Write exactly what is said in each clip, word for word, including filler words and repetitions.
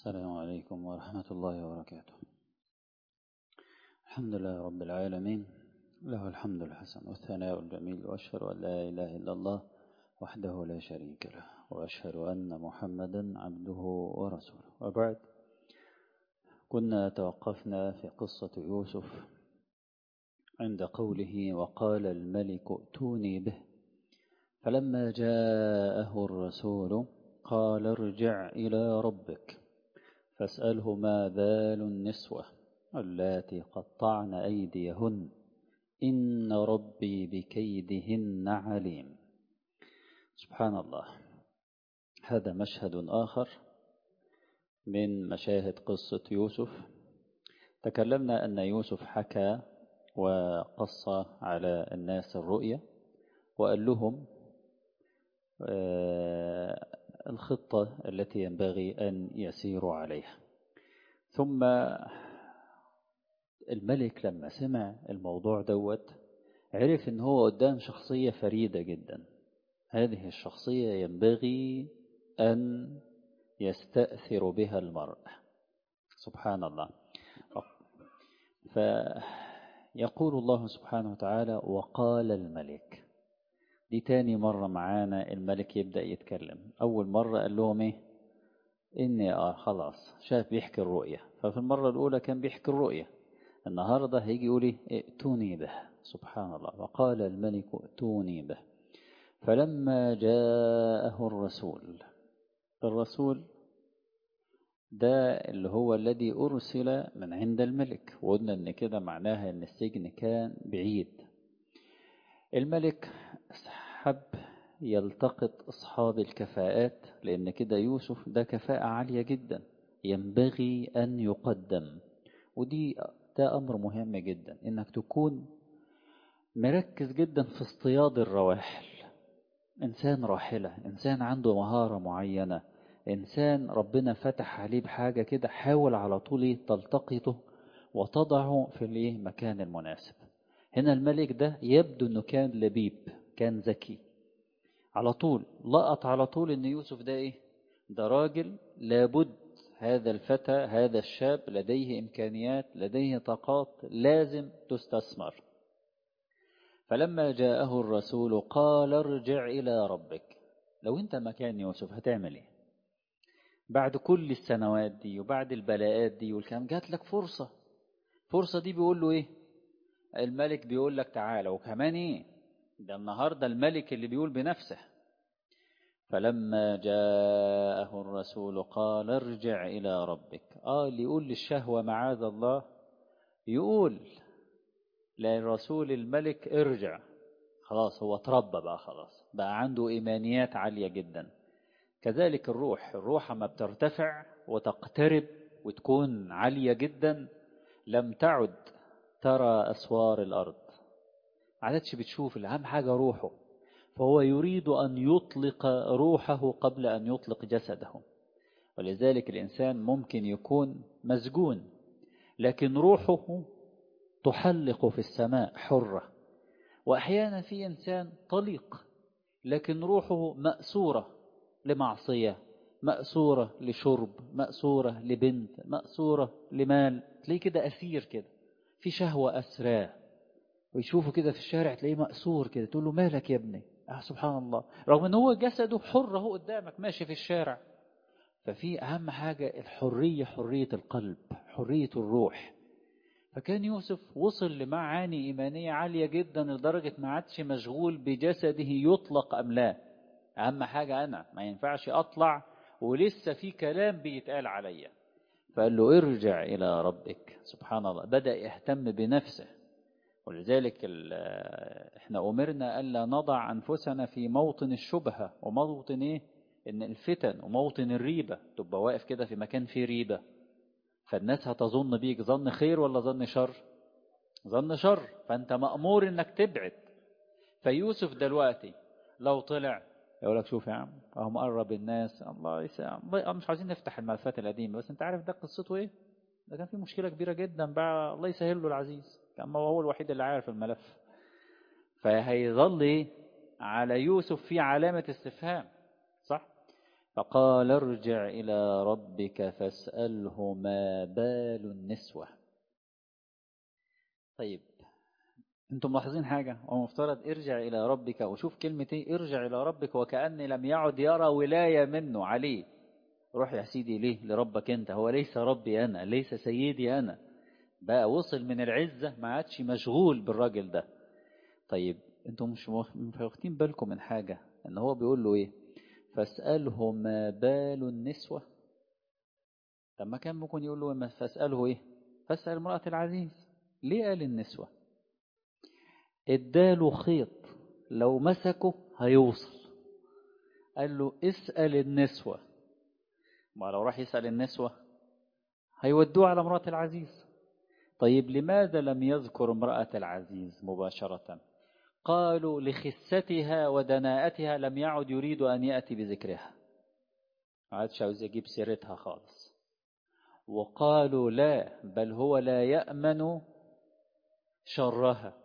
السلام عليكم ورحمة الله وبركاته. الحمد لله رب العالمين، له الحمد الحسن والثناء الجميل، وأشهد أن لا إله إلا الله وحده لا شريك له، وأشهد أن محمدا عبده ورسوله. وبعد، كنا توقفنا في قصة يوسف عند قوله: وقال الملك ائتوني به، فلما جاءه الرسول قال ارجع إلى ربك فاسأله ما بال النسوة اللاتي قطعن أيديهن إن ربي بكيدهن عليم. سبحان الله، هذا مشهد آخر من مشاهد قصة يوسف. تكلمنا أن يوسف حكى وقص على الناس الرؤيا وقال لهم الخطة التي ينبغي أن يسيروا عليها. ثم الملك لما سمع الموضوع دوت عرف أنه هو قدام شخصية فريدة جدا. هذه الشخصية ينبغي أن يستأثر بها المرء. سبحان الله. فيقول الله سبحانه وتعالى: وقال الملك. دي تاني مرة معانا الملك يبدأ يتكلم. أول مرة قال لهم إيه؟ إني آه خلاص شاف بيحكي الرؤية. ففي المرة الأولى كان بيحكي الرؤية، النهاردة هيجي يقولي ائتوني به. سبحان الله. وقال الملك ائتوني به فلما جاءه الرسول. الرسول ده اللي هو الذي أرسل من عند الملك، وقلنا إن كده معناها إن السجن كان بعيد. الملك حب يلتقط أصحاب الكفاءات، لأن كده يوسف ده كفاءة عالية جدا ينبغي أن يقدم. ودي ده أمر مهم جدا، إنك تكون مركز جدا في اصطياد الرواحل. إنسان راحلة، إنسان عنده مهارة معينة، إنسان ربنا فتح عليه بحاجة كده، حاول على طول تلتقطه وتضعه في المكان المناسب. هنا الملك ده يبدو أنه كان لبيب، كان ذكي، على طول لقط على طول أن يوسف ده إيه؟ ده راجل لابد، هذا الفتى هذا الشاب لديه إمكانيات، لديه طاقات لازم تستثمر. فلما جاءه الرسول قال ارجع إلى ربك. لو أنت مكان يوسف هتعمل إيه؟ بعد كل السنوات دي وبعد البلاءات دي والكلام، جات لك فرصة. فرصة دي بيقول له إيه؟ الملك بيقول لك تعالى، وكمان إيه؟ ده النهاردة الملك اللي بيقول بنفسه. فلما جاءه الرسول قال ارجع إلى ربك. آه اللي يقول للشهوة معاذ الله يقول للرسول الملك ارجع. خلاص هو تربى بقى، خلاص بقى عنده إيمانيات عالية جدا. كذلك الروح، الروح ما بترتفع وتقترب وتكون عالية جدا لم تعد ترى أسوار الأرض، عادتش بتشوف. الأهم حاجة روحه، فهو يريد أن يطلق روحه قبل أن يطلق جسده. ولذلك الإنسان ممكن يكون مسجون لكن روحه تحلق في السماء حرة. وأحيانا في إنسان طليق لكن روحه مأسورة لمعصية، مأسورة لشرب، مأسورة لبنت، مأسورة لمال. تلاقيه كده أسير كده في شهوة أسراه، ويشوفه كده في الشارع تلاقيه مأسور كده، تقول له مالك يا ابني؟ آه سبحان الله، رغم ان هو جسده حر اهو قدامك ماشي في الشارع. ففي أهم حاجة الحرية، حرية القلب، حرية الروح. فكان يوسف وصل لمعاني إيمانية عالية جدا لدرجة ما عادش مشغول بجسده يطلق أم لا. أهم حاجة أنا ما ينفعش أطلع ولسه في كلام بيتقال عليا. فقال له ارجع إلى ربك. سبحان الله، بدأ يهتم بنفسه. ولذلك احنا أمرنا ألا نضع أنفسنا في موطن الشبهة وموطن إيه؟ إن الفتن وموطن الريبة. تبقى واقف كده في مكان فيه ريبة، فالناس هتظن بيك ظن خير ولا ظن شر؟ ظن شر. فأنت مأمور إنك تبعد. فيوسف دلوقتي لو طلع يقول لك شوف يا عم اهو مقرب الناس، الله يسلم، مش عايزين نفتح الملفات القديمة، بس انت عارف ده قصته ايه؟ ده كان في مشكلة كبيرة جدا بقى، الله يسهل له العزيز، كان هو الوحيد اللي عارف الملف. فهيظل ايه على يوسف في علامة استفهام، صح؟ فقال ارجع إلى ربك فاسأله ما بال النسوة. طيب انتم ملاحظين حاجة؟ هو مفترض ارجع إلى ربك، وشوف كلمة ايه ارجع إلى ربك، وكأن لم يعد يرى ولاية منه عليه. روح يا سيدي ليه لربك انت، هو ليس ربي أنا، ليس سيدي أنا. بقى وصل من العزة ما عادش مشغول بالراجل ده. طيب انتم مش واخدين بالكم من حاجة؟ ان هو بيقول له ايه؟ فاسأله ما بال النسوة. طب ما كان ممكن يقول له فاسأله ايه؟ فاسأل امرأة العزيز. ليه قال النسوة؟ اداله خيط لو مسكه هيوصل. قال له اسأل النسوة. ما لو راح يسأل النسوة هيودوه على امرأة العزيز. طيب لماذا لم يذكر امرأة العزيز مباشرة؟ قالوا لخستها ودناءتها لم يعد يريد أن يأتي بذكرها، ما عادش عاوز يجيب سيرتها خالص. وقالوا لا، بل هو لا يأمن شرها.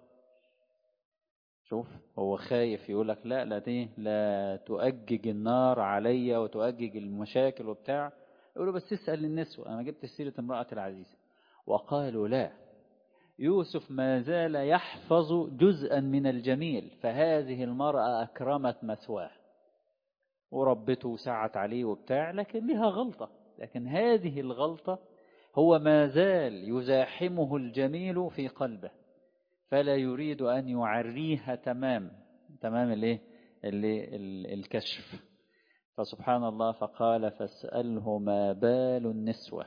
شوف هو خايف، يقول لك لا لا دي لا تؤجج النار عليا وتؤجج المشاكل وبتاع. يقولوا بس اسأل النسوة، أنا جبت سيرة امرأة العزيز. وقالوا لا، يوسف ما زال يحفظ جزءا من الجميل، فهذه المرأة أكرمت مثواه وربته وسعت عليه وبتاع، لكن لها غلطة. لكن هذه الغلطة هو ما زال يزاحمه الجميل في قلبه، فلا يريد أن يعريها تمام تمام الايه اللي الكشف. فسبحان الله، فقال فاسأله ما بال النسوة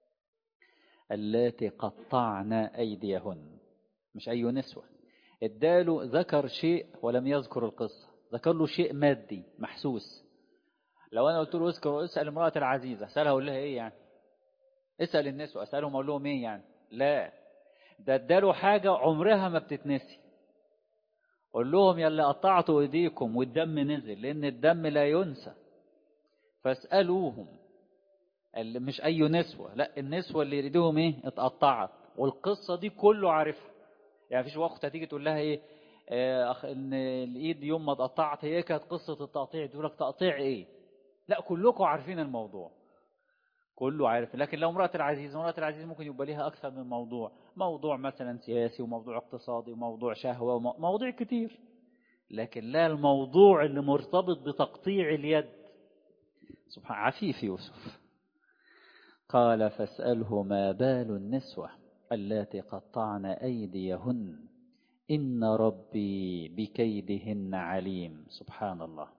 اللاتي قطعن أيديهن. مش أي نسوة، اداله ذكر شيء ولم يذكر القصة، ذكر له شيء مادي محسوس. لو أنا قلت له اذكر اسأل امرأة العزيزة، أسألها أقول لها إيه يعني؟ اسأل النسوة أسألهم أقول لهم إيه يعني؟ لا، ده اداله حاجة عمرها ما بتتنسي. قول لهم يلي قطعتوا ايديكم والدم نزل، لان الدم لا ينسى. فاسألوهم، اللي مش اي نسوة، لا النسوة اللي ايديهم ايه اتقطعت، والقصة دي كله عارفها. يعني مفيش وقت هتيجي تقول لها ايه آه ان الايد يوم ما اتقطعت هي كانت قصة التقطيع، تقول لك تقطيع ايه؟ لا كلكم عارفين الموضوع، كله عارف. لكن لو امرأة العزيز، امرأة العزيز ممكن يبقى ليها اكثر من موضوع، موضوع مثلا سياسي وموضوع اقتصادي وموضوع شهوة وموضوع كتير، لكن لا الموضوع اللي مرتبط بتقطيع اليد. سبحان عفيف يوسف. قال فاسأله ما بال النسوة اللاتي قطعن أيديهن إن ربي بكيدهن عليم. سبحان الله.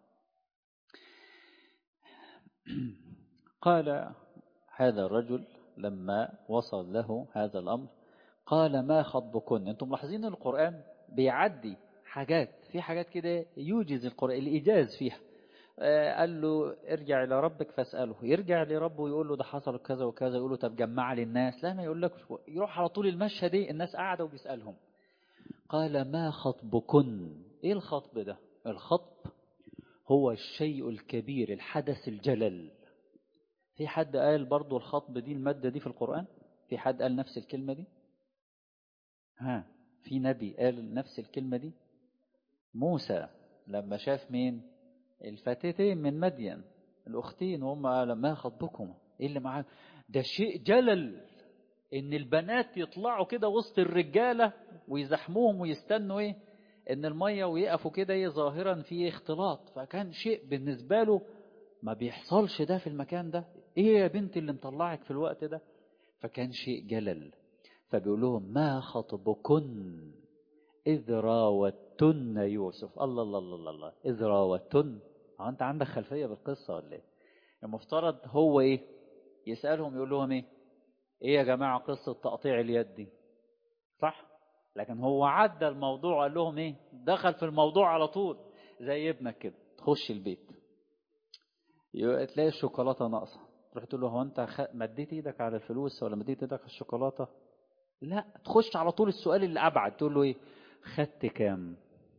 قال هذا الرجل لما وصل له هذا الأمر قال ما خطبكن. أنتم ملاحظين القرآن بيعدي حاجات، في حاجات كده يوجز القرآن الإيجاز فيها. قال له ارجع إلى ربك فاسأله، يرجع لربه ويقول له ده حصل كذا وكذا، يقول له طب جمع لي الناس، لا ما يقول لك، يروح على طول المشهد دي الناس قاعدة وبيسألهم. قال ما خطبكن. ايه الخطب ده؟ الخطب هو الشيء الكبير، الحدث الجلل. في حد قال برضو الخطب دي المادة دي في القرآن؟ في حد قال نفس الكلمة دي؟ ها، في نبي قال نفس الكلمة دي؟ موسى لما شاف مين؟ الفتاتين من مدين، الأختين، وهم قال ما خطبكم، ايه اللي معاك؟ ده شيء جلل ان البنات يطلعوا كده وسط الرجالة ويزحموهم ويستنوا ايه ان المية ويقفوا كده ايه ظاهرا في اختلاط. فكان شيء بالنسبة له ما بيحصلش ده في المكان ده، ايه يا بنت اللي مطلعك في الوقت ده؟ فكان شيء جلل. فبيقول لهم ما خطبكن إذ راوتن يوسف. الله الله الله الله، إذ راوتن. اه انت عندك خلفية بالقصة ولا ايه؟ المفترض هو ايه يسألهم، يقول لهم ايه ايه يا جماعة قصة تقطيع اليد دي، صح؟ لكن هو عدى الموضوع، قال لهم ايه، دخل في الموضوع على طول. زي ابنك كده تخش البيت تلاقي الشوكولاتة ناقصة، تروح تقول له هو انت مديت ايدك على الفلوس ولا مديت ايدك على الشوكولاتة؟ لا، تخش على طول السؤال اللي ابعد، تقول له ايه، خدت كام؟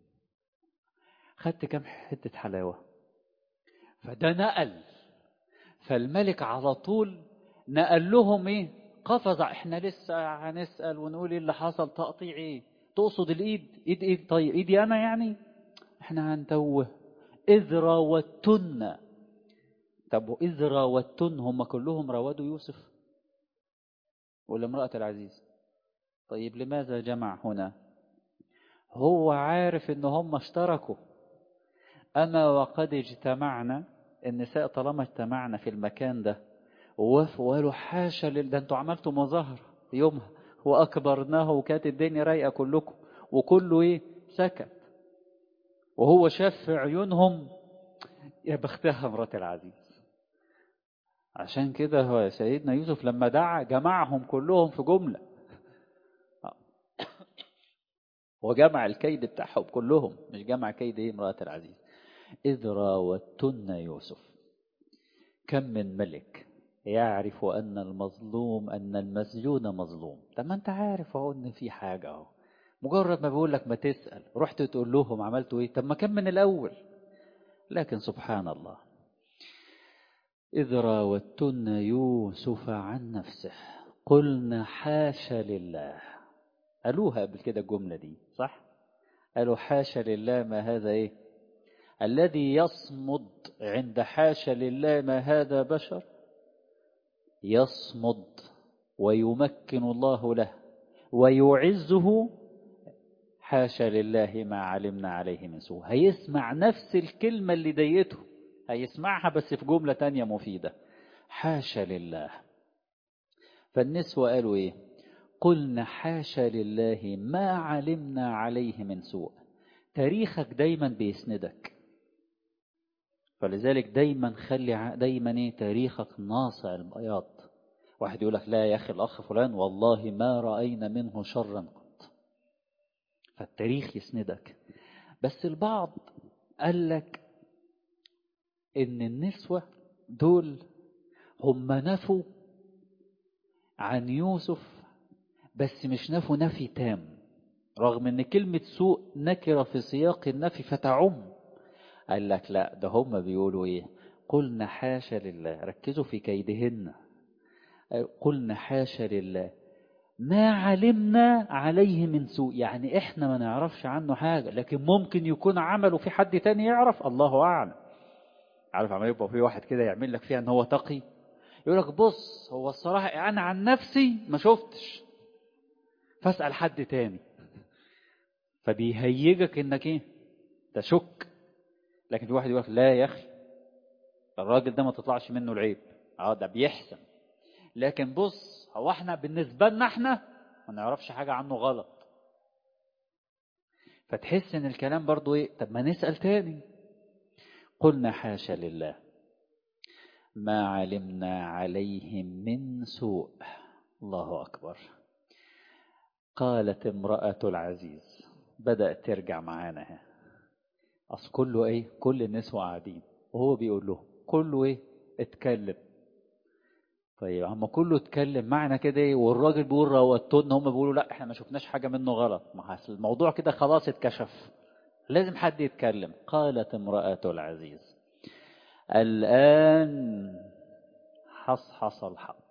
خدت كام حتة حلاوة؟ فده نقل. فالملك على طول نقل لهم ايه، قفز. احنا لسه هنسأل ونقول ايه اللي حصل، تقطيع ايه؟ تقصد الايد؟ ايد ايد طيب ايدي انا يعني؟ احنا هنتوه. اذ راوتن طب وإذ راوتن هم كلهم راودوا يوسف ولا امرأة العزيز؟ طيب لماذا جمع هنا؟ هو عارف ان هم اشتركوا. أما وقد اجتمعنا، النساء طالما اجتمعنا في المكان ده ووافقوا وقالوا حاشا لل ده انتوا عملتوا مظاهرة يومها وأكبرناه وكانت الدنيا رايقة كلكم وكله ايه سكت، وهو شاف في عيونهم يا بختها امرأة العزيز. عشان كده هو سيدنا يوسف لما دعا جمعهم كلهم في جملة، وجمع الكيد بتاعهم كلهم، مش جمع كيد ايه امرأة العزيز. إذ راوتن يوسف. كم من ملك يعرف أن المظلوم أن المسجون مظلوم. طب ما أنت عارف أهو إن في حاجة أهو، مجرد ما بيقول لك ما تسأل رحت تقول لهم عملتوا إيه؟ طب ما كان من الأول. لكن سبحان الله، إذ راوتن يوسف عن نفسه قلنا حاشا لله. قالوها قبل كده الجملة دي صح؟ قالوا حاشا لله ما هذا إيه؟ الذي يصمد عند حاشا لله ما هذا بشر يصمد ويمكن الله له ويعزه. حاشا لله ما علمنا عليه من سوء. هيسمع نفس الكلمة اللي ضايقته هيسمعها بس في جملة تانية مفيدة، حاشا لله. فالنسوة قالوا ايه؟ قلنا حاشا لله ما علمنا عليه من سوء. تاريخك دايما بيسندك، فلذلك دايما خلي دايما ايه تاريخك ناصع البياض. واحد يقول لك لا يا اخي الاخ فلان والله ما رأينا منه شرا قط، فالتاريخ يسندك. بس البعض قال لك ان النسوة دول هم نفوا عن يوسف بس مش نفوا نفي تام، رغم ان كلمة سوء نكرة في سياق النفي فتعم. قال لك لا، ده هم بيقولوا ايه؟ قلنا حاشا لله. ركزوا في كيدهن. قلنا حاشا لله ما علمنا عليه من سوء، يعني احنا ما نعرفش عنه حاجة، لكن ممكن يكون عمله في حد تاني يعرف، الله اعلم. عارف عمال يبقى في واحد كده يعمل لك فيها ان هو تقي، يقول لك بص هو الصراحة انا عن نفسي ما شفتش فاسأل حد تاني، فبيهيجك انك ايه تشك. لكن في واحد يقول لك لا يا اخي الراجل ده ما تطلعش منه العيب، اه ده بيحسن، لكن بص هو احنا بالنسبة لنا احنا ما نعرفش حاجة عنه غلط. فتحس ان الكلام برضو ايه، طب ما نسأل تاني. قلنا حاشا لله ما علمنا عليهم من سوء. الله أكبر. قالت امرأة العزيز، بدأت ترجع معانا. أصل كله إيه؟ كل النسوة قاعدين وهو بيقول له كله إيه؟ اتكلم. طيب عم كله اتكلم معنى كده إيه؟ والراجل بيقول راوتنا، هم بيقولوا لا إحنا ما شفناش حاجة منه غلط. ما الموضوع كده خلاص اتكشف، لازم حد يتكلم. قالت امرأة العزيز الآن حصحص الحق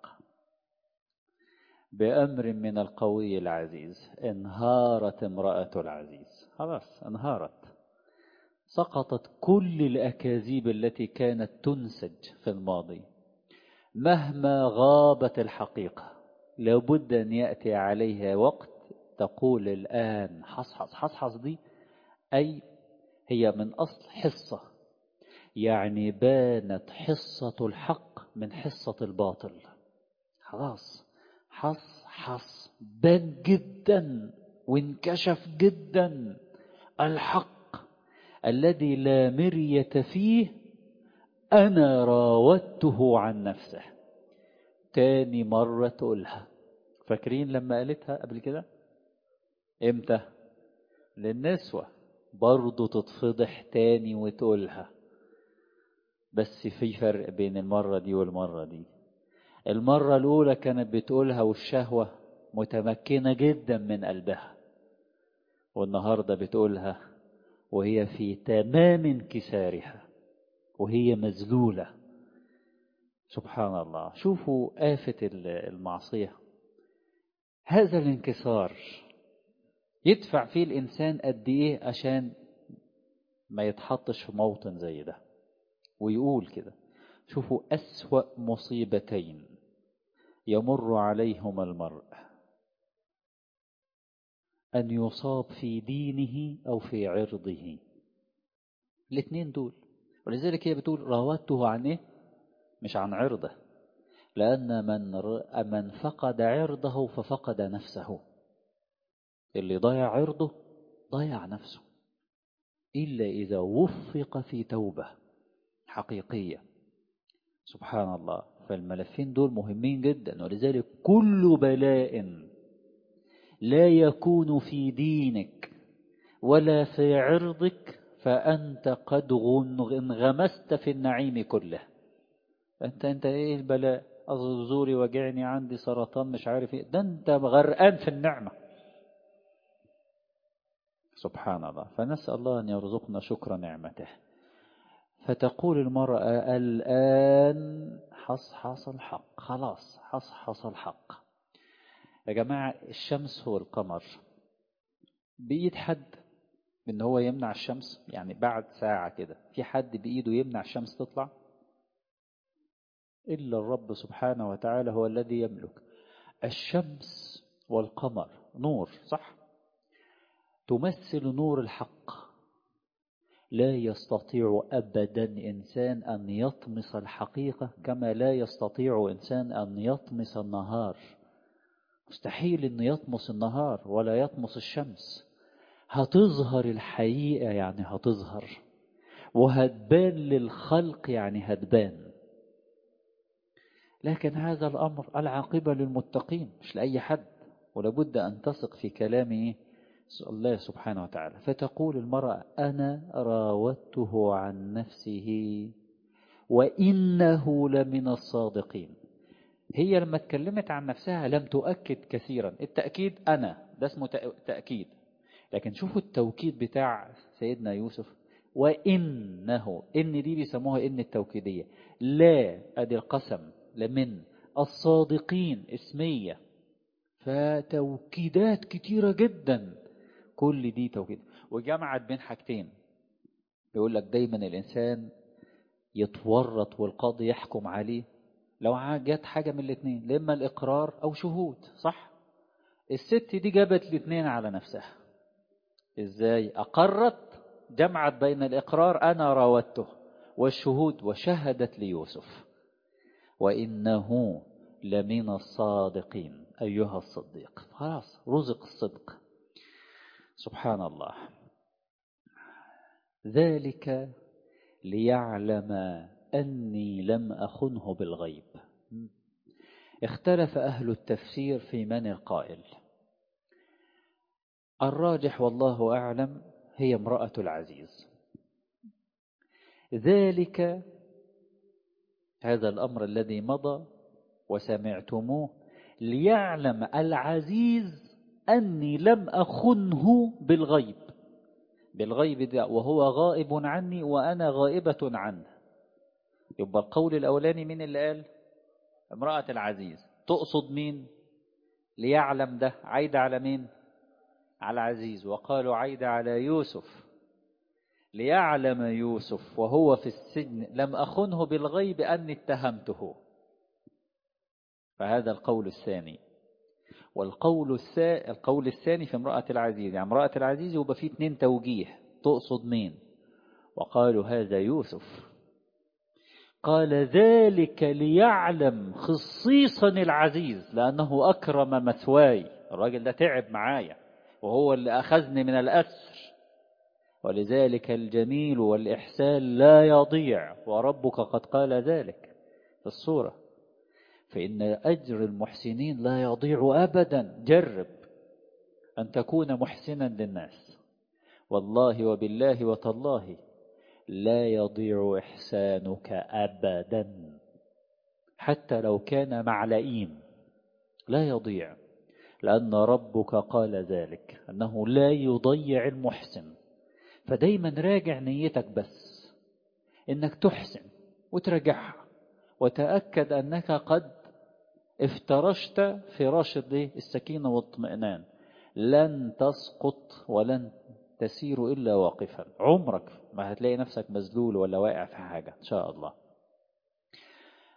بأمر من القوي العزيز. انهارت امرأة العزيز، خلاص انهارت، سقطت كل الأكاذيب التي كانت تنسج في الماضي. مهما غابت الحقيقة لابد أن يأتي عليها وقت تقول الآن حصحص. حصحص دي أي هي من أصل حصة، يعني بانت حصة الحق من حصة الباطل. خلاص حص حص بان جدا وانكشف جدا الحق الذي لا مرية فيه. أنا راودته عن نفسه. تاني مرة تقولها. فاكرين لما قالتها قبل كده امتى؟ للنسوة برضو تتفضح تاني وتقولها، بس في فرق بين المرة دي والمرة دي. المرة الأولى كانت بتقولها والشهوة متمكنة جدا من قلبها، والنهاردة بتقولها وهي في تمام انكسارها وهي مذلولة. سبحان الله. شوفوا آفة المعصية، هذا الانكسار يدفع فيه الإنسان قد إيه عشان ما يتحطش في موطن زي ده ويقول كده. شوفوا أسوأ مصيبتين يمر عليهما المرء، أن يصاب في دينه أو في عرضه. الاثنين دول. ولذلك هي بتقول راودته عن إيه؟ مش عن عرضه، لأن من من فقد عرضه ففقد نفسه. اللي ضيع عرضه ضيع نفسه، إلا إذا وفق في توبة حقيقية. سبحان الله. فالملفين دول مهمين جدا. ولذلك كل بلاء لا يكون في دينك ولا في عرضك فأنت قد انغمست في النعيم كله. أنت أنت إيه البلاء؟ زوري وجعني، عندي سرطان، مش عارف إيه، ده أنت غرقان في النعمة. سبحان الله. فنسأل الله أن يرزقنا شكر نعمته. فتقول المرأة الآن حصحص الحق، خلاص حصحص الحق. يا جماعة الشمس والقمر بإيد حد إن هو يمنع الشمس؟ يعني بعد ساعة كده في حد بإيده يمنع الشمس تطلع؟ إلا الرب سبحانه وتعالى هو الذي يملك. الشمس والقمر نور، صح؟ تمثل نور الحق. لا يستطيع أبدا إنسان أن يطمس الحقيقة كما لا يستطيع إنسان أن يطمس النهار. مستحيل أن يطمس النهار ولا يطمس الشمس. هتظهر الحقيقة يعني هتظهر، وهتبان للخلق يعني هتبان. لكن هذا الأمر العاقبة للمتقين مش لأي حد، ولابد أن تثق في كلام الله سبحانه وتعالى. فتقول المرأة أنا راودته عن نفسه وإنه لمن الصادقين. هي لما اتكلمت عن نفسها لم تؤكد كثيرا. التأكيد أنا ده اسمه تأكيد، لكن شوفوا التوكيد بتاع سيدنا يوسف وإنه. إن دي بيسموها إن التوكيدية. لا أدي القسم، لمن الصادقين اسمية. فتوكيدات كتيرة جدا، كل دي توكيد. وجمعت بين حاجتين. يقول لك دايما الإنسان يتورط والقاضي يحكم عليه لو جات حاجة من الاثنين، لما الإقرار أو شهود، صح؟ الست دي جابت الاثنين على نفسها. إزاي أقرت؟ جمعت بين الإقرار أنا راودته والشهود، وشهدت ليوسف وإنه لمن الصادقين أيها الصديق. خلاص رزق الصدق. سبحان الله. ذلك ليعلم أني لم أخنه بالغيب. اختلف أهل التفسير في من القائل. الراجح والله أعلم هي امرأة العزيز. ذلك هذا الأمر الذي مضى وسمعتموه ليعلم العزيز أني لم أخنه بالغيب. بالغيب ده وهو غائب عني وأنا غائبة عنه. يبقى القول الأولاني من اللي قال؟ امرأة العزيز. تقصد مين؟ ليعلم ده عايد على مين؟ على العزيز. وقالوا عايد على يوسف. ليعلم يوسف وهو في السجن لم أخنه بالغيب أني اتهمته. فهذا القول الثاني. والقول الثاني القول الثاني في امرأة العزيز. يعني امرأة العزيز يبقى فيه اتنين توجيه. تقصد مين؟ وقالوا هذا يوسف. قال ذلك ليعلم خصيصا العزيز لأنه أكرم مثواي. الراجل ده تعب معايا وهو اللي أخذني من الأسر، ولذلك الجميل والإحسان لا يضيع، وربك قد قال ذلك في السورة. فإن أجر المحسنين لا يضيع أبدا. جرب أن تكون محسنا للناس، والله وبالله وتالله لا يضيع إحسانك أبدا، حتى لو كان معلئين لا يضيع، لأن ربك قال ذلك أنه لا يضيع المحسن. فدايما راجع نيتك بس إنك تحسن وترجعها، وتأكد أنك قد افترشت فراش السكينة والاطمئنان. لن تسقط ولن تسير إلا واقفا. عمرك ما هتلاقي نفسك مذلول ولا واقع في حاجة إن شاء الله.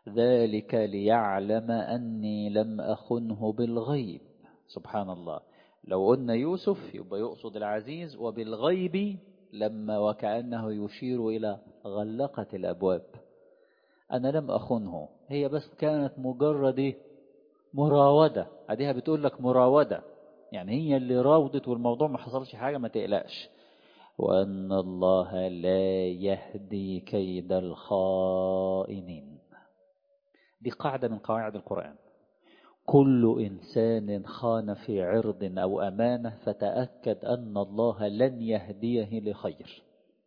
ذلك ليعلم أني لم أخنه بالغيب. سبحان الله. لو قلنا يوسف يبقى يقصد العزيز، وبالغيب لما وكأنه يشير إلى غلقة الأبواب. أنا لم أخنه، هي بس كانت مجرد مراودة. أديها بتقول لك مراودة، يعني هي اللي راودت والموضوع ما حصلش حاجة، ما تقلقش. وأن الله لا يهدي كيد الخائنين. دي قاعدة من قواعد القرآن. كل إنسان خان في عرض أو أمانة فتأكد أن الله لن يهديه لخير.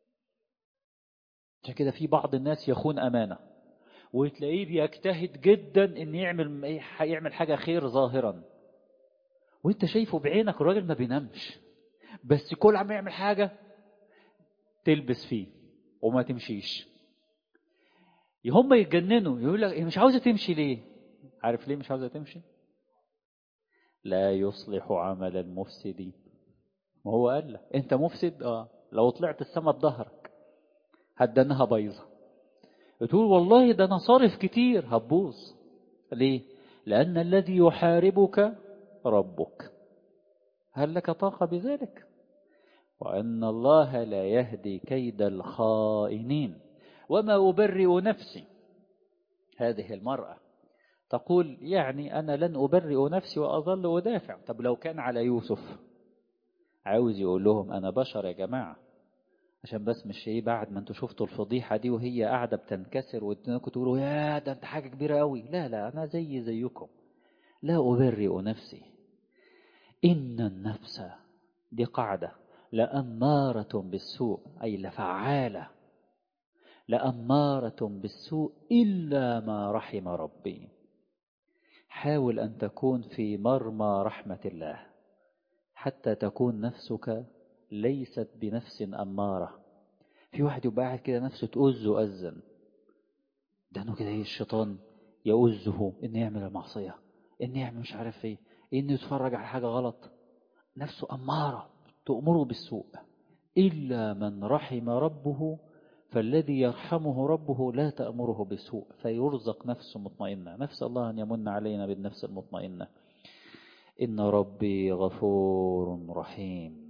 عشان كده في بعض الناس يخون أمانة وتلاقيه بيجتهد جدا إن يعمل يعمل حاجة خير ظاهرا، وانت شايفه بعينك الراجل ما بينامش، بس كل عم يعمل حاجة تلبس فيه وما تمشيش. هم يتجننوا يقول لك مش عاوزة تمشي ليه؟ عارف ليه مش عاوزة تمشي؟ لا يصلح عمل المفسدين. ما هو قال لك انت مفسد، اه لو طلعت السما بظهرك هتدنها بايظه. بتقول والله ده انا صارف كتير، هتبوظ. ليه؟ لان الذي يحاربك ربك، هل لك طاقه بذلك؟ وان الله لا يهدي كيد الخائنين. وما ابرئ نفسي. هذه المراه تقول يعني انا لن ابرئ نفسي واظل ادافع. طب لو كان على يوسف، عاوز يقول لهم أنا بشر يا جماعة، عشان بس مش ايه بعد ما انتوا شفتوا الفضيحة دي وهي قاعدة بتنكسر وانتوا تقولوا يا ده انت حاجة كبيرة قوي. لا لا، أنا زي زيكم، لا أبرئ نفسي. إن النفس، دي قاعدة، لأمارة بالسوء، أي لفعالة، لأمارة بالسوء إلا ما رحم ربي. حاول أن تكون في مرمى رحمة الله حتى تكون نفسك ليست بنفس أمارة. في واحد يبقى قاعد كده نفسه تؤذه أذن، ده انه كده ايه الشيطان يؤذه إنه يعمل المعصية، إنه يعمل مش عارف ايه، إنه يتفرج على حاجة غلط، نفسه أمارة تؤمره بالسوء. إلا من رحم ربه، فالذي يرحمه ربه لا تأمره بالسوء فيرزق نفسه مطمئنة. نفس الله أن يمن علينا بالنفس المطمئنة. إن ربي غفور رحيم.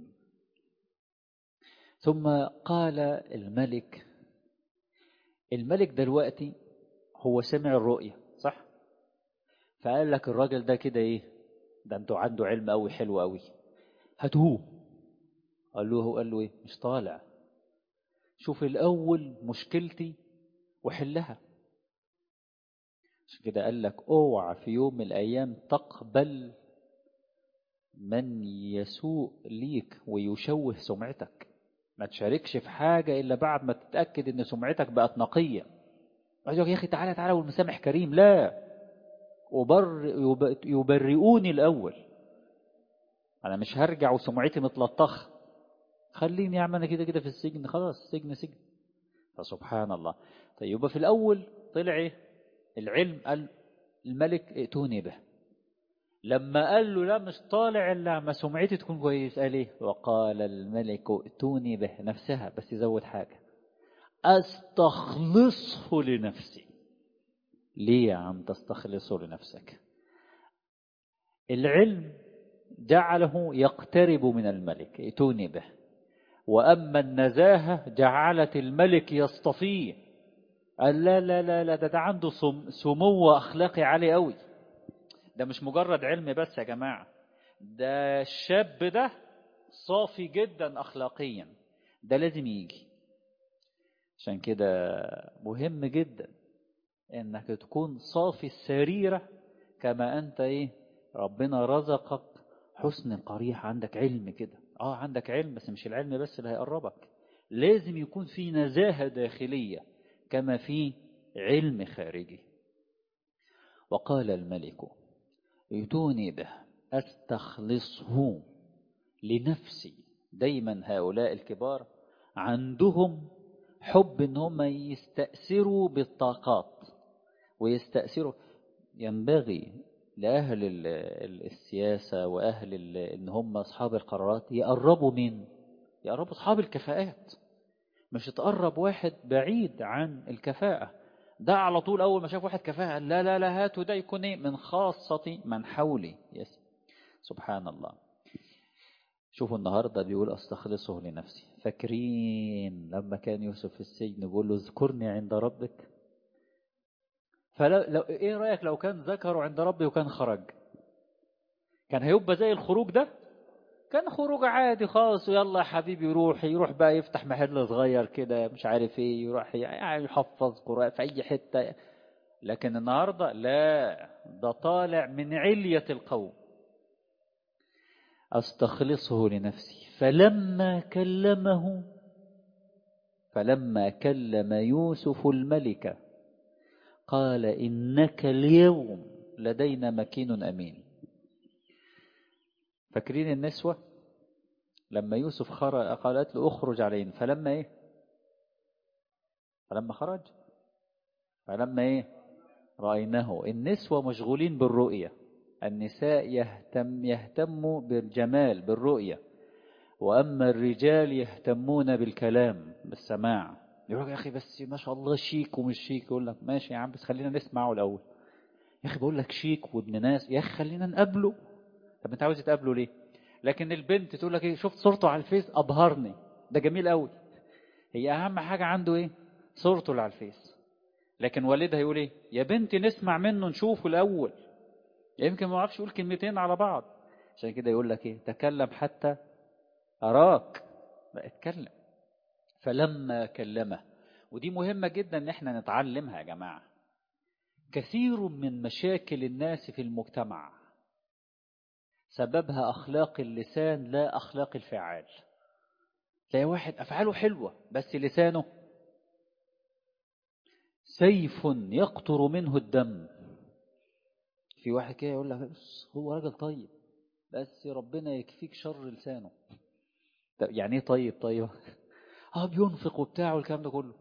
ثم قال الملك، الملك دلوقتي هو سمع الرؤية صح؟ فقال لك الراجل ده كده ايه، ده انتوا عنده علم قوي حلو قوي، هاتوه. قال له قال له ايه؟ مش طالع. شوف الاول مشكلتي وحلها. عشان كده قال لك اوعى في يوم من الايام تقبل من يسوء ليك ويشوه سمعتك. ما تشاركش في حاجة الا بعد ما تتأكد ان سمعتك بقت نقية. يا اخي تعالى تعالى والمسامح كريم، لا، وبر يبرئوني الأول. أنا مش هرجع وسمعتي متلطخ، خليني أعمل أنا كده كده في السجن، خلاص السجن سجن. فسبحان الله. طيب يبقى في الأول طلع إيه؟ العلم. قال الملك ائتوني به. لما قال له لا مش طالع إلا ما سمعتي تكون كويس، قال إيه؟ وقال الملك ائتوني به، نفسها بس يزود حاجة، أستخلصه لنفسي. ليه يا عم تستخلصه لنفسك؟ العلم جعله يقترب من الملك، ائتوني به. وأما النزاهة جعلت الملك يصطفيه. قال لا لا لا لا، ده, ده عنده سمو أخلاقي عالي قوي. ده مش مجرد علم بس يا جماعة، ده الشاب ده صافي جدا أخلاقيا، ده لازم يجي. عشان كده مهم جدا انك تكون صافي السريرة، كما انت ايه ربنا رزقك حسن قريح، عندك علم كده، اه عندك علم بس مش العلم بس اللي هيقربك، لازم يكون في نزاهة داخلية كما في علم خارجي. وقال الملك ائتوني به استخلصه لنفسي. دايما هؤلاء الكبار عندهم حب ان هم يستأثروا بالطاقات ويستأثروا. ينبغي لأهل السياسة وأهل إن هم أصحاب القرارات يقربوا من يقربوا أصحاب الكفاءات، مش تقرب واحد بعيد عن الكفاءة. ده على طول أول ما شاف واحد كفاءة قال لا لا لا هاتوا ده يكون إيه من خاصة من حولي. يس سبحان الله. شوفوا النهاردة بيقول أستخلصه لنفسي. فاكرين لما كان يوسف في السجن بيقول له اذكرني عند ربك؟ فلو لو إيه رأيك لو كان ذكره عند ربه وكان خرج، كان هيبقى زي الخروج ده؟ كان خروج عادي خالص، ويلا يا حبيبي يروح يروح بقى يفتح محل صغير كده مش عارف ايه، يروح يعني يحفظ قرآن في أي حتة. لكن النهاردة لا، ده طالع من علية القوم. أستخلصه لنفسي فلما كلمه فلما كلم يوسف الملك قال إنك اليوم لدينا مكين أمين. فاكرين النسوة لما يوسف خرج قالت له اخرج علينا، فلما ايه فلما خرج فلما ايه رأيناه. النسوة مشغولين بالرؤية، النساء يهتم يهتموا بالجمال بالرؤية، وأما الرجال يهتمون بالكلام بالسماع. يقول يا أخي بس ما شاء الله شيك ومش شيك، يقول لك ماشي يا عم بس خلينا نسمعه الأول. يا أخي بقول لك شيك وابن ناس، يا أخي خلينا نقابله. طب أنت عاوز تقابله ليه؟ لكن البنت تقول لك ايه شفت صورته على الفيس أبهرني، ده جميل قوي. هي أهم حاجة عنده ايه؟ صورته اللي على الفيس. لكن والدها يقول ايه؟ يا بنتي نسمع منه نشوفه الأول، يمكن ما يعرفش يقول كلمتين على بعض. عشان كده يقول لك ايه تكلم حتى أراك، لا اتكلم. فلما كلمه، ودي مهمة جدا ان احنا نتعلمها يا جماعة. كثير من مشاكل الناس في المجتمع سببها أخلاق اللسان لا أخلاق الفعال. تلاقي واحد أفعاله حلوة بس لسانه سيف يقطر منه الدم. في واحد كده يقول لك هو راجل طيب بس ربنا يكفيك شر لسانه. يعني ايه طيب طيب؟ اه بينفق وبتاعه والكلام ده كله.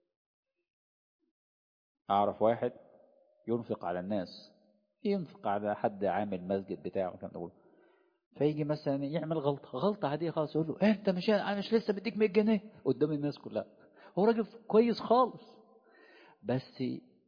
أعرف واحد ينفق على الناس، ينفق على حد عامل مسجد بتاعه والكلام ده كله، فيجي مثلا يعمل غلطة غلطة عادية خالص يقول له إيه انت مش انا مش لسه بديك مية جنيه قدام الناس كلها. هو راجل كويس خالص بس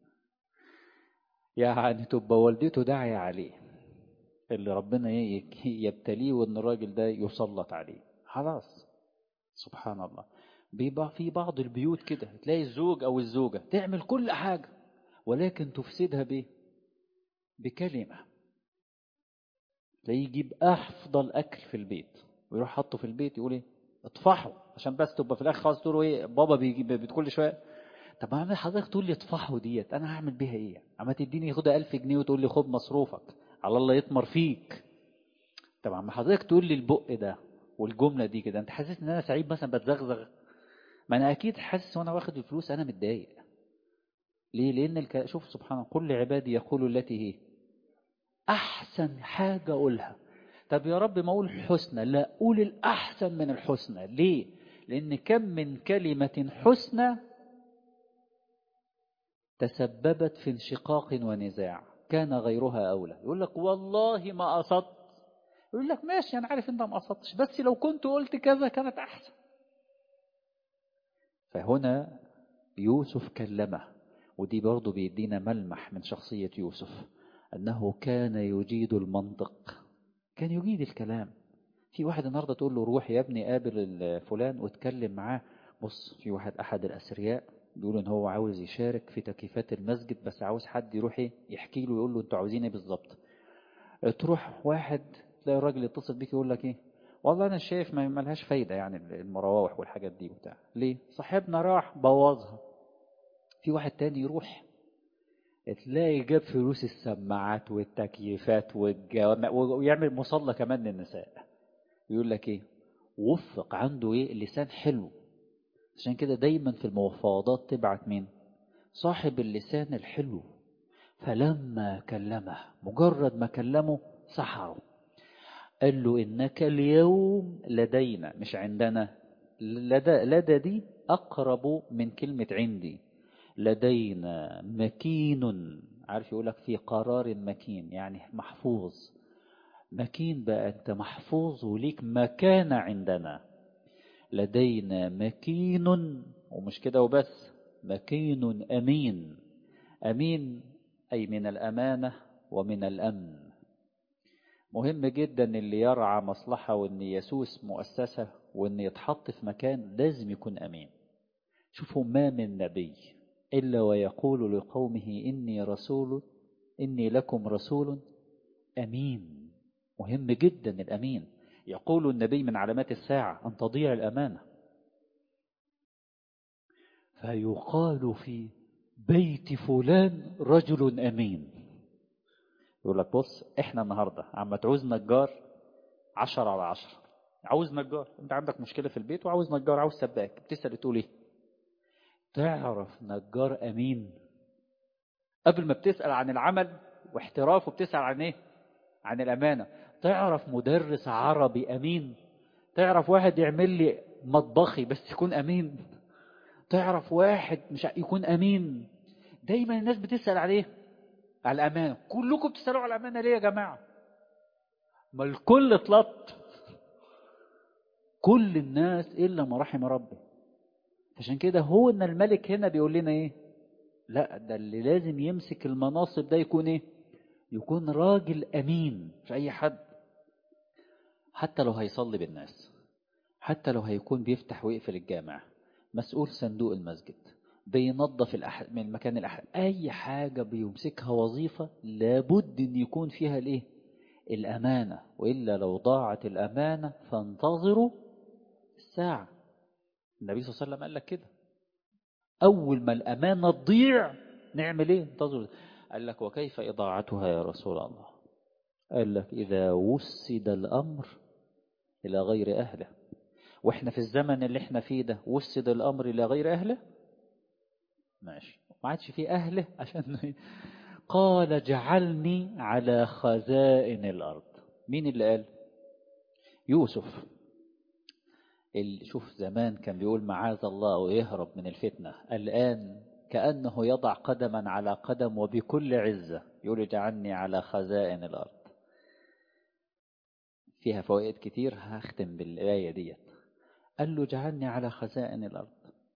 يعني تبقى والدته داعية عليه، اللي ربنا يبتليه وان الراجل ده يسلط عليه خلاص. سبحان الله. بيبقى في بعض البيوت كده تلاقي الزوج او الزوجة تعمل كل حاجة ولكن تفسدها بايه؟ بكلمة. تلاقيه يجيب افضل اكل في البيت ويروح حطه في البيت يقول ايه اطفحه عشان بس تبقى في الاخر خالص تقول ايه بابا بيجي كل شويه. طب انا حضرتك تقول لي اطفحه ديت انا هعمل بيها ايه؟ اما تديني خدها ألف جنيه وتقول لي خد مصروفك على الله يطمر فيك. طب اما حضرتك تقول لي البق ده والجمله دي كده انت حاسس ان انا سعيد مثلا بتزغزغ؟ ما انا اكيد حاسس وانا واخد الفلوس انا متضايق. ليه؟ لان الك... شوف سبحان الله كل عبادي يقولوا التي هي احسن حاجه اقولها. طب يا رب ما اقول الحسنى، لا قول الاحسن من الحسنى. ليه؟ لان كم من كلمه حسنى تسببت في انشقاق ونزاع كان غيرها أولى. يقول لك والله ما قصدت، يقول لك ماشي أنا عارف أنت ما قصدتش بس لو كنت قلت كذا كانت أحسن. فهنا يوسف كلمه، ودي برضو بيدينا ملمح من شخصية يوسف أنه كان يجيد المنطق، كان يجيد الكلام. في واحد النهاردة تقول له روح يا ابني قابل فلان واتكلم معاه. بص في واحد أحد الأثرياء بيقول ان هو عاوز يشارك في تكييفات المسجد بس عاوز حد يروح ايه يحكي له يقول له انتوا عاوزين ايه بالظبط. تروح واحد تلاقي الراجل يتصل بيك يقول لك ايه والله انا شايف ما ملهاش فايده يعني المراوح والحاجات دي وبتاع. ليه؟ صاحبنا راح بوظها. في واحد تاني يروح تلاقي جاب فلوس السماعات والتكييفات والجوامع ويعمل مصلى كمان للنساء. يقول لك ايه وفق عنده ايه لسان حلو. عشان كده دايما في المفاوضات تبعت مين؟ صاحب اللسان الحلو. فلما كلمه مجرد ما كلمه سحره. قال له إنك اليوم لدينا مش عندنا. لدى, لدى دي أقرب من كلمة عندي. لدينا مكين، عارف يقولك في قرار مكين يعني محفوظ. مكين بقى أنت محفوظ وليك مكانة عندنا. لدينا مكين ومش كده وبس مكين أمين. أمين أي من الأمانة ومن الأمن. مهم جدا اللي يرعى مصلحة وإن يسوس مؤسسة وإن يتحط في مكان لازم يكون أمين. شوفوا ما من نبي إلا ويقول لقومه إني رسول إني لكم رسول أمين. مهم جدا الأمين. يقول النبي من علامات الساعة أن تضيع الأمانة. فيقال في بيت فلان رجل أمين. يقول لك بص احنا النهاردة عم تعوز نجار عشرة على عشرة. عاوز نجار، انت عندك مشكلة في البيت وعاوز نجار، عاوز سباك، بتسأل تقول ايه؟ تعرف نجار أمين؟ قبل ما بتسأل عن العمل واحترافه بتسأل عن ايه؟ عن الأمانة. تعرف مدرس عربي أمين؟ تعرف واحد يعمل لي مطبخي بس يكون أمين؟ تعرف واحد مش يكون أمين؟ دايما الناس بتسأل عليه على الأمانة. كلكم بتسألوا على الأمانة ليه يا جماعة؟ ما الكل اطلط، كل الناس إلا ما رحم ربي. عشان كده هو ان الملك هنا بيقول لنا ايه؟ لا ده اللي لازم يمسك المناصب ده يكون ايه؟ يكون راجل أمين. مش أي حد، حتى لو هيصلي بالناس، حتى لو هيكون بيفتح ويقفل الجامع، مسؤول صندوق المسجد، بينظف الأح... من المكان الأحد، أي حاجة بيمسكها وظيفة لابد أن يكون فيها الإيه؟ الأمانة. وإلا لو ضاعت الأمانة فانتظروا الساعة. النبي صلى الله عليه وسلم قال لك كده، أول ما الأمانة تضيع نعمل إيه؟ انتظروا. قال لك وكيف إضاعتها يا رسول الله؟ قال لك إذا وسد الأمر إلى غير أهله. وإحنا في الزمن اللي إحنا فيه ده وسد الأمر إلى غير أهله، ماشي، ما عادش فيه أهله. عشان قال جعلني على خزائن الأرض. مين اللي قال؟ يوسف. اللي شوف زمان كان بيقول معاذ الله ويهرب من الفتنة، الآن كأنه يضع قدما على قدم وبكل عزة يقول اجعلني على خزائن الأرض. فيها فوائد كتير، هختم بالآية ديت. قال له اجعلني على خزائن الأرض.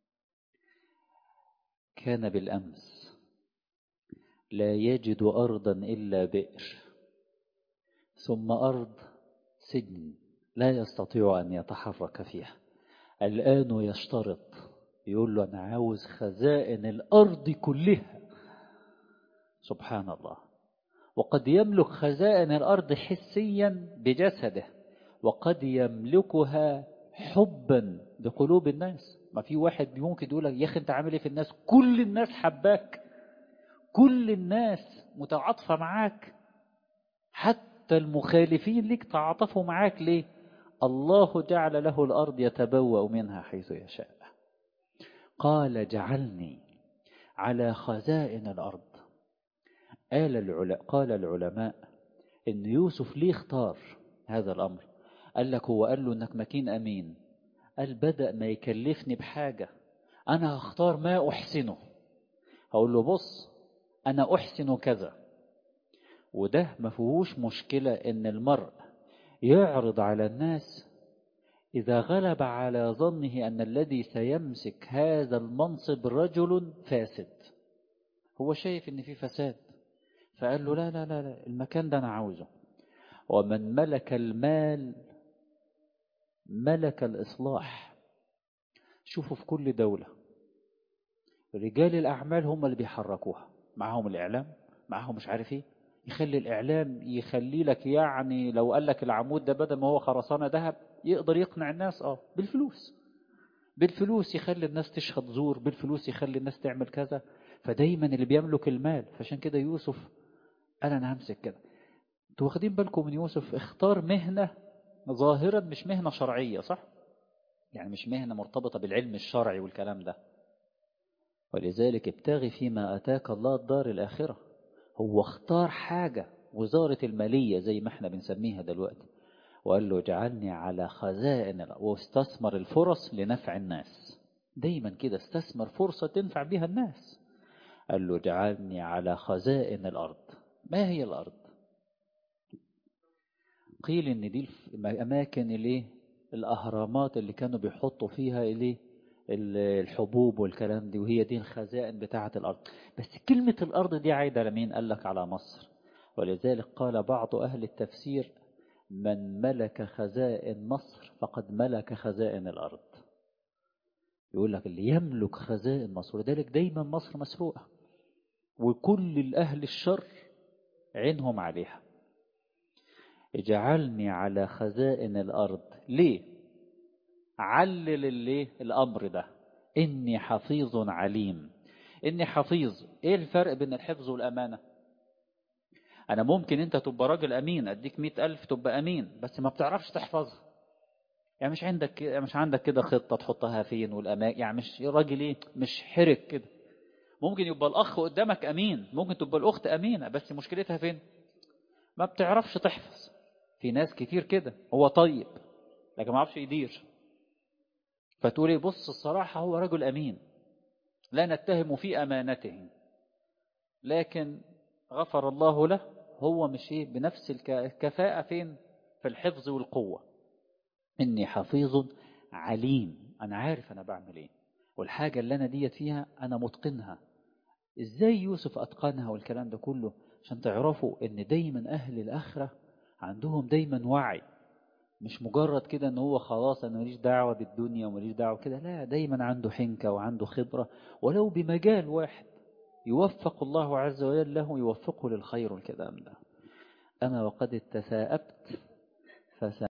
كان بالأمس لا يجد أرضا إلا بئر، ثم أرض سجن لا يستطيع أن يتحرك فيها. الآن يشترط، يقول له أنا عاوز خزائن الأرض كلها. سبحان الله. وقد يملك خزائن الأرض حسيا بجسده، وقد يملكها حبا بقلوب الناس. ما في واحد ممكن يقول لك يا أخي أنت عامل إيه في الناس؟ كل الناس حباك، كل الناس متعاطفة معاك، حتى المخالفين لك تعاطفوا معاك. ليه؟ الله جعل له الأرض يتبوأ منها حيث يشاء. قال جعلني على خزائن الأرض. قال العلماء, قال العلماء إن يوسف ليه اختار هذا الأمر؟ قال لك هو قال له إنك مكين أمين. قال بدأ ما يكلفني بحاجة، أنا هختار ما أحسنه. هقول له بص أنا أحسن كذا، وده ما فيهوش مشكلة إن المرء يعرض على الناس إذا غلب على ظنه أن الذي سيمسك هذا المنصب رجل فاسد. هو شايف إن في فساد، فقال له لا لا لا, لا المكان ده أنا عاوزه. ومن ملك المال ملك الإصلاح. شوفوا في كل دولة رجال الأعمال هم اللي بيحركوها، معهم الإعلام، معهم مش عارف إيه. يخلي الإعلام يخلي لك، يعني لو قال لك العمود ده بدل ما هو خرسانة ذهب يقدر يقنع الناس اه بالفلوس. بالفلوس يخلي الناس تشهد زور، بالفلوس يخلي الناس تعمل كذا. فدايما اللي بيملك المال. فعشان كده يوسف قال أنا همسك كده. انتوا واخدين بالكم من يوسف؟ اختار مهنة ظاهرا مش مهنة شرعية، صح؟ يعني مش مهنة مرتبطة بالعلم الشرعي والكلام ده. ولذلك ابتغي فيما أتاك الله الدار الآخرة. هو اختار حاجة وزارة المالية زي ما احنا بنسميها دلوقتي، وقال له اجعلني على خزائن، واستثمر الفرص لنفع الناس. دايما كده استثمر فرصة تنفع بها الناس. قال له اجعلني على خزائن الأرض. ما هي الأرض؟ قيل ان دي الأماكن اللي الأهرامات اللي كانوا بيحطوا فيها اللي الحبوب والكلام دي، وهي دي الخزائن بتاعة الأرض. بس كلمة الأرض دي عايدة لمين؟ قال لك على مصر. ولذلك قال بعض أهل التفسير: من ملك خزائن مصر فقد ملك خزائن الأرض. يقول لك اللي يملك خزائن مصر، ولذلك دايما مصر مسروقة، وكل الأهل الشر عينهم عليها. اجعلني على خزائن الأرض. ليه؟ علل اللي الأمر ده: إني حفيظ عليم. إني حفيظ. إيه الفرق بين الحفظ والأمانة؟ أنا ممكن أنت تبقى راجل أمين، أديك مئة ألف تبقى أمين، بس ما بتعرفش تحفظها. يعني مش عندك مش عندك كده خطة تحطها فين والأماكن، يعني مش راجل إيه، مش حرك كده. ممكن يبقى الأخ قدامك أمين، ممكن تبقى الأخت أمينة، بس مشكلتها فين؟ ما بتعرفش تحفظ. في ناس كتير كده، هو طيب لكن ما عرفش يدير. فتقولي بص الصراحة هو رجل أمين، لا نتهم في أمانته، لكن غفر الله له، هو مش إيه بنفس الكفاءة فين؟ في الحفظ والقوة. إني حفيظ عليم، أنا عارف أنا بعمل إيه، والحاجة اللي أنا ديت فيها أنا متقنها. إزاي يوسف أتقنها والكلام ده كله؟ عشان تعرفوا إن دايما أهل الآخرة عندهم دايما وعي، مش مجرد كده ان هو خلاص انا ماليش دعوه بالدنيا وماليش دعوه كده، لا، دايما عنده حنكه وعنده خبره، ولو بمجال واحد يوفق الله عز وجل له، يوفقه للخير والكلام ده. اما وقد تثاءبت فس